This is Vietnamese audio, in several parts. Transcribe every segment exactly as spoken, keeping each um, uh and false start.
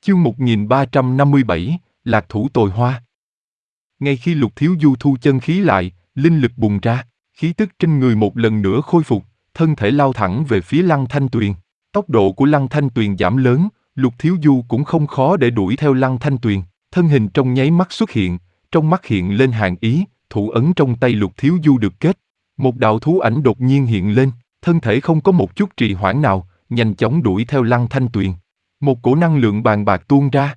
Chương một nghìn ba trăm năm mươi bảy, Lạc Thủ Tồi Hoa. Ngay khi Lục Thiếu Du thu chân khí lại, linh lực bùng ra, khí tức trên người một lần nữa khôi phục, thân thể lao thẳng về phía Lăng Thanh Tuyền. Tốc độ của Lăng Thanh Tuyền giảm lớn, Lục Thiếu Du cũng không khó để đuổi theo Lăng Thanh Tuyền. Thân hình trong nháy mắt xuất hiện, trong mắt hiện lên hàn ý, thủ ấn trong tay Lục Thiếu Du được kết. Một đạo thú ảnh đột nhiên hiện lên, thân thể không có một chút trì hoãn nào, nhanh chóng đuổi theo Lăng Thanh Tuyền. Một cổ năng lượng bàn bạc tuôn ra.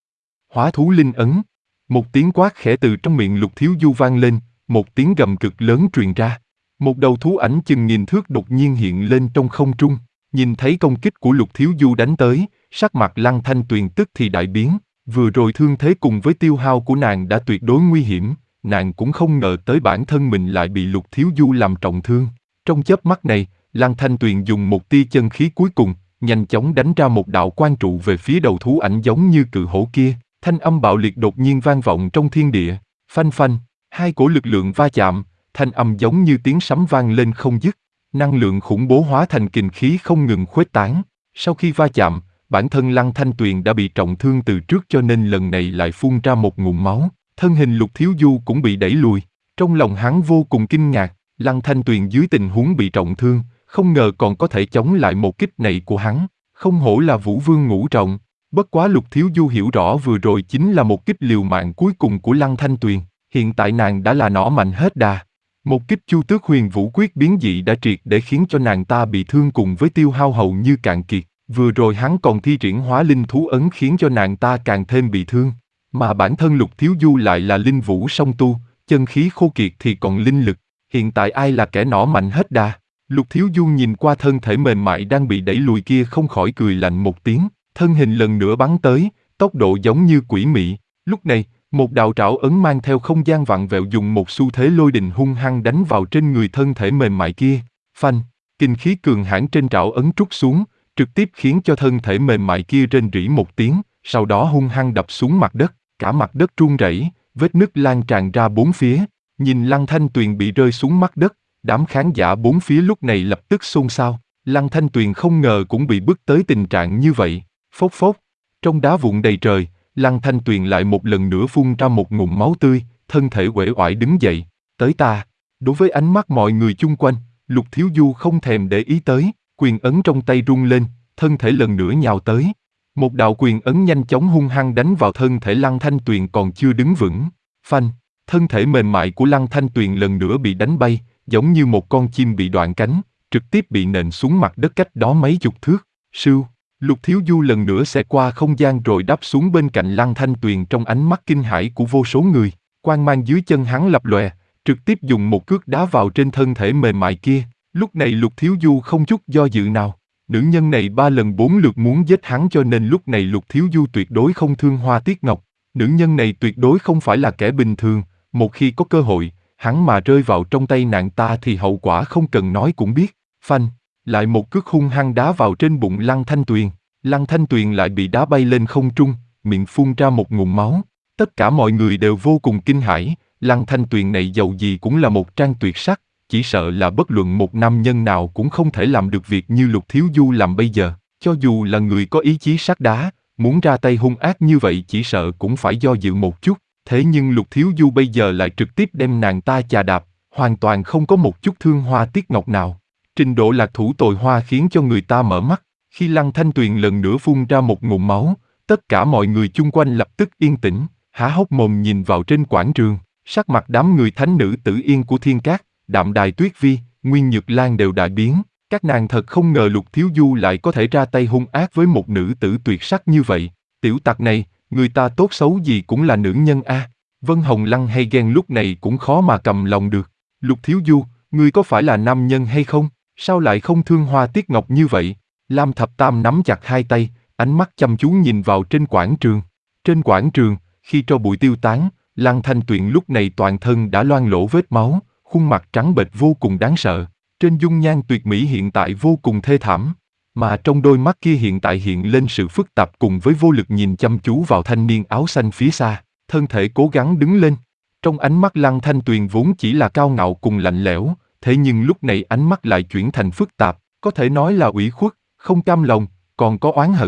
Hóa thú linh ấn. Một tiếng quát khẽ từ trong miệng Lục Thiếu Du vang lên, một tiếng gầm cực lớn truyền ra. Một đầu thú ảnh chừng nghìn thước đột nhiên hiện lên trong không trung. Nhìn thấy công kích của Lục Thiếu Du đánh tới, sắc mặt Lăng Thanh Tuyền tức thì đại biến. Vừa rồi thương thế cùng với tiêu hao của nàng đã tuyệt đối nguy hiểm, nàng cũng không ngờ tới bản thân mình lại bị Lục Thiếu Du làm trọng thương. Trong chớp mắt này, Lăng Thanh Tuyền dùng một tia chân khí cuối cùng, nhanh chóng đánh ra một đạo quan trụ về phía đầu thú ảnh giống như cự hổ kia. Thanh âm bạo liệt đột nhiên vang vọng trong thiên địa, phanh phanh, hai cổ lực lượng va chạm, thanh âm giống như tiếng sấm vang lên không dứt. Năng lượng khủng bố hóa thành kình khí không ngừng khuếch tán. Sau khi va chạm, bản thân Lăng Thanh Tuyền đã bị trọng thương từ trước cho nên lần này lại phun ra một ngụm máu. Thân hình Lục Thiếu Du cũng bị đẩy lùi. Trong lòng hắn vô cùng kinh ngạc, Lăng Thanh Tuyền dưới tình huống bị trọng thương, không ngờ còn có thể chống lại một kích này của hắn. Không hổ là Vũ Vương ngũ trọng. Bất quá Lục Thiếu Du hiểu rõ vừa rồi chính là một kích liều mạng cuối cùng của Lăng Thanh Tuyền. Hiện tại nàng đã là nỏ mạnh hết đà. Một kích Chu Tước Huyền Vũ Quyết biến dị đã triệt để khiến cho nàng ta bị thương cùng với tiêu hao hầu như cạn kiệt. Vừa rồi hắn còn thi triển hóa linh thú ấn khiến cho nàng ta càng thêm bị thương. Mà bản thân Lục Thiếu Du lại là linh vũ song tu, chân khí khô kiệt thì còn linh lực. Hiện tại ai là kẻ nỏ mạnh hết đà? Lục Thiếu Du nhìn qua thân thể mềm mại đang bị đẩy lùi kia không khỏi cười lạnh một tiếng. Thân hình lần nữa bắn tới, tốc độ giống như quỷ mị. Lúc này, một đạo trảo ấn mang theo không gian vặn vẹo dùng một xu thế lôi đình hung hăng đánh vào trên người thân thể mềm mại kia. Phanh, kinh khí cường hãn trên trảo ấn trút xuống, trực tiếp khiến cho thân thể mềm mại kia rên rỉ một tiếng, sau đó hung hăng đập xuống mặt đất, cả mặt đất rung rẩy, vết nứt lan tràn ra bốn phía. Nhìn Lăng Thanh Tuyền bị rơi xuống mặt đất, đám khán giả bốn phía lúc này lập tức xôn xao. Lăng Thanh Tuyền không ngờ cũng bị bức tới tình trạng như vậy. Phốc phốc, trong đá vụn đầy trời, Lăng Thanh Tuyền lại một lần nữa phun ra một ngụm máu tươi, thân thể uể oải đứng dậy. Tới ta. Đối với ánh mắt mọi người chung quanh, Lục Thiếu Du không thèm để ý tới, quyền ấn trong tay rung lên, thân thể lần nữa nhào tới. Một đạo quyền ấn nhanh chóng hung hăng đánh vào thân thể Lăng Thanh Tuyền còn chưa đứng vững. Phanh, thân thể mềm mại của Lăng Thanh Tuyền lần nữa bị đánh bay, giống như một con chim bị đoạn cánh, trực tiếp bị nện xuống mặt đất cách đó mấy chục thước. Sưu. Lục Thiếu Du lần nữa xẹt qua không gian rồi đáp xuống bên cạnh Lăng Thanh Tuyền trong ánh mắt kinh hãi của vô số người. Quang mang dưới chân hắn lập lòe, trực tiếp dùng một cước đá vào trên thân thể mềm mại kia. Lúc này Lục Thiếu Du không chút do dự nào. Nữ nhân này ba lần bốn lượt muốn giết hắn cho nên lúc này Lục Thiếu Du tuyệt đối không thương Hoa Tiết Ngọc. Nữ nhân này tuyệt đối không phải là kẻ bình thường. Một khi có cơ hội, hắn mà rơi vào trong tay nàng ta thì hậu quả không cần nói cũng biết. Phanh. Lại một cước hung hăng đá vào trên bụng Lăng Thanh Tuyền. Lăng Thanh Tuyền lại bị đá bay lên không trung, miệng phun ra một ngụm máu. Tất cả mọi người đều vô cùng kinh hãi. Lăng Thanh Tuyền này dầu gì cũng là một trang tuyệt sắc, chỉ sợ là bất luận một nam nhân nào cũng không thể làm được việc như Lục Thiếu Du làm bây giờ. Cho dù là người có ý chí sắt đá, muốn ra tay hung ác như vậy chỉ sợ cũng phải do dự một chút. Thế nhưng Lục Thiếu Du bây giờ lại trực tiếp đem nàng ta chà đạp, hoàn toàn không có một chút thương Hoa Tiết Ngọc nào. Trình độ Lạc Thủ Tồi Hoa khiến cho người ta mở mắt. Khi Lăng Thanh Tuyền lần nữa phun ra một ngụm máu, tất cả mọi người chung quanh lập tức yên tĩnh, há hốc mồm nhìn vào trên quảng trường. Sắc mặt đám người thánh nữ Tử Yên của Thiên Cát, Đạm Đài Tuyết Vi, Nguyên Nhược Lan đều đại biến. Các nàng thật không ngờ Lục Thiếu Du lại có thể ra tay hung ác với một nữ tử tuyệt sắc như vậy. Tiểu tặc này, người ta tốt xấu gì cũng là nữ nhân a. À. Vân Hồng Lăng hay ghen lúc này cũng khó mà cầm lòng được. Lục Thiếu Du, ngươi có phải là nam nhân hay không? Sao lại không thương Hoa Tiết Ngọc như vậy? Lam Thập Tam nắm chặt hai tay, ánh mắt chăm chú nhìn vào trên quảng trường. Trên quảng trường, khi tro bụi tiêu tán, Lăng Thanh Tuyền lúc này toàn thân đã loang lỗ vết máu, khuôn mặt trắng bệch vô cùng đáng sợ. Trên dung nhan tuyệt mỹ hiện tại vô cùng thê thảm, mà trong đôi mắt kia hiện tại hiện lên sự phức tạp cùng với vô lực nhìn chăm chú vào thanh niên áo xanh phía xa. Thân thể cố gắng đứng lên. Trong ánh mắt Lăng Thanh Tuyền vốn chỉ là cao ngạo cùng lạnh lẽo, thế nhưng lúc này ánh mắt lại chuyển thành phức tạp, có thể nói là ủy khuất, không cam lòng, còn có oán hận.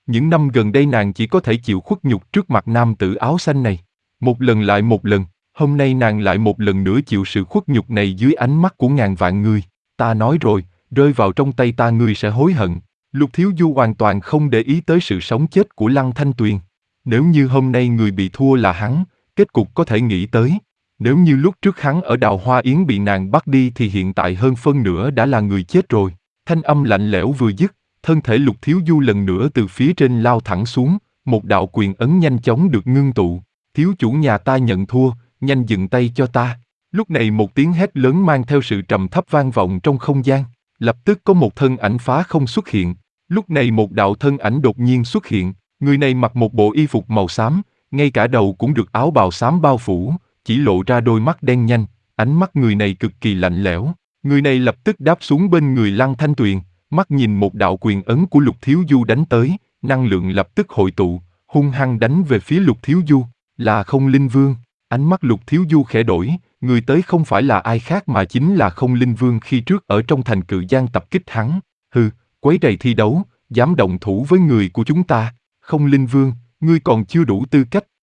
Những năm gần đây nàng chỉ có thể chịu khuất nhục trước mặt nam tử áo xanh này. Một lần lại một lần, hôm nay nàng lại một lần nữa chịu sự khuất nhục này dưới ánh mắt của ngàn vạn người. Ta nói rồi, rơi vào trong tay ta ngươi sẽ hối hận. Lục Thiếu Du hoàn toàn không để ý tới sự sống chết của Lăng Thanh Tuyền. Nếu như hôm nay người bị thua là hắn, kết cục có thể nghĩ tới. Nếu như lúc trước hắn ở Đào Hoa Yến bị nàng bắt đi thì hiện tại hơn phân nửa đã là người chết rồi. Thanh âm lạnh lẽo vừa dứt, thân thể Lục Thiếu Du lần nữa từ phía trên lao thẳng xuống, một đạo quyền ấn nhanh chóng được ngưng tụ. Thiếu chủ nhà ta nhận thua, nhanh dừng tay cho ta. Lúc này một tiếng hét lớn mang theo sự trầm thấp vang vọng trong không gian. Lập tức có một thân ảnh phá không xuất hiện. Lúc này một đạo thân ảnh đột nhiên xuất hiện. Người này mặc một bộ y phục màu xám, ngay cả đầu cũng được áo bào xám bao phủ, chỉ lộ ra đôi mắt đen nhanh. Ánh mắt người này cực kỳ lạnh lẽo. Người này lập tức đáp xuống bên người Lăng Thanh Tuyền, mắt nhìn một đạo quyền ấn của Lục Thiếu Du đánh tới, năng lượng lập tức hội tụ, hung hăng đánh về phía Lục Thiếu Du. Là Không Linh Vương. Ánh mắt Lục Thiếu Du khẽ đổi, người tới không phải là ai khác mà chính là Không Linh Vương khi trước ở trong thành Cự Giang tập kích hắn. Hừ, quấy rầy thi đấu, dám động thủ với người của chúng ta. Không Linh Vương, ngươi còn chưa đủ tư cách,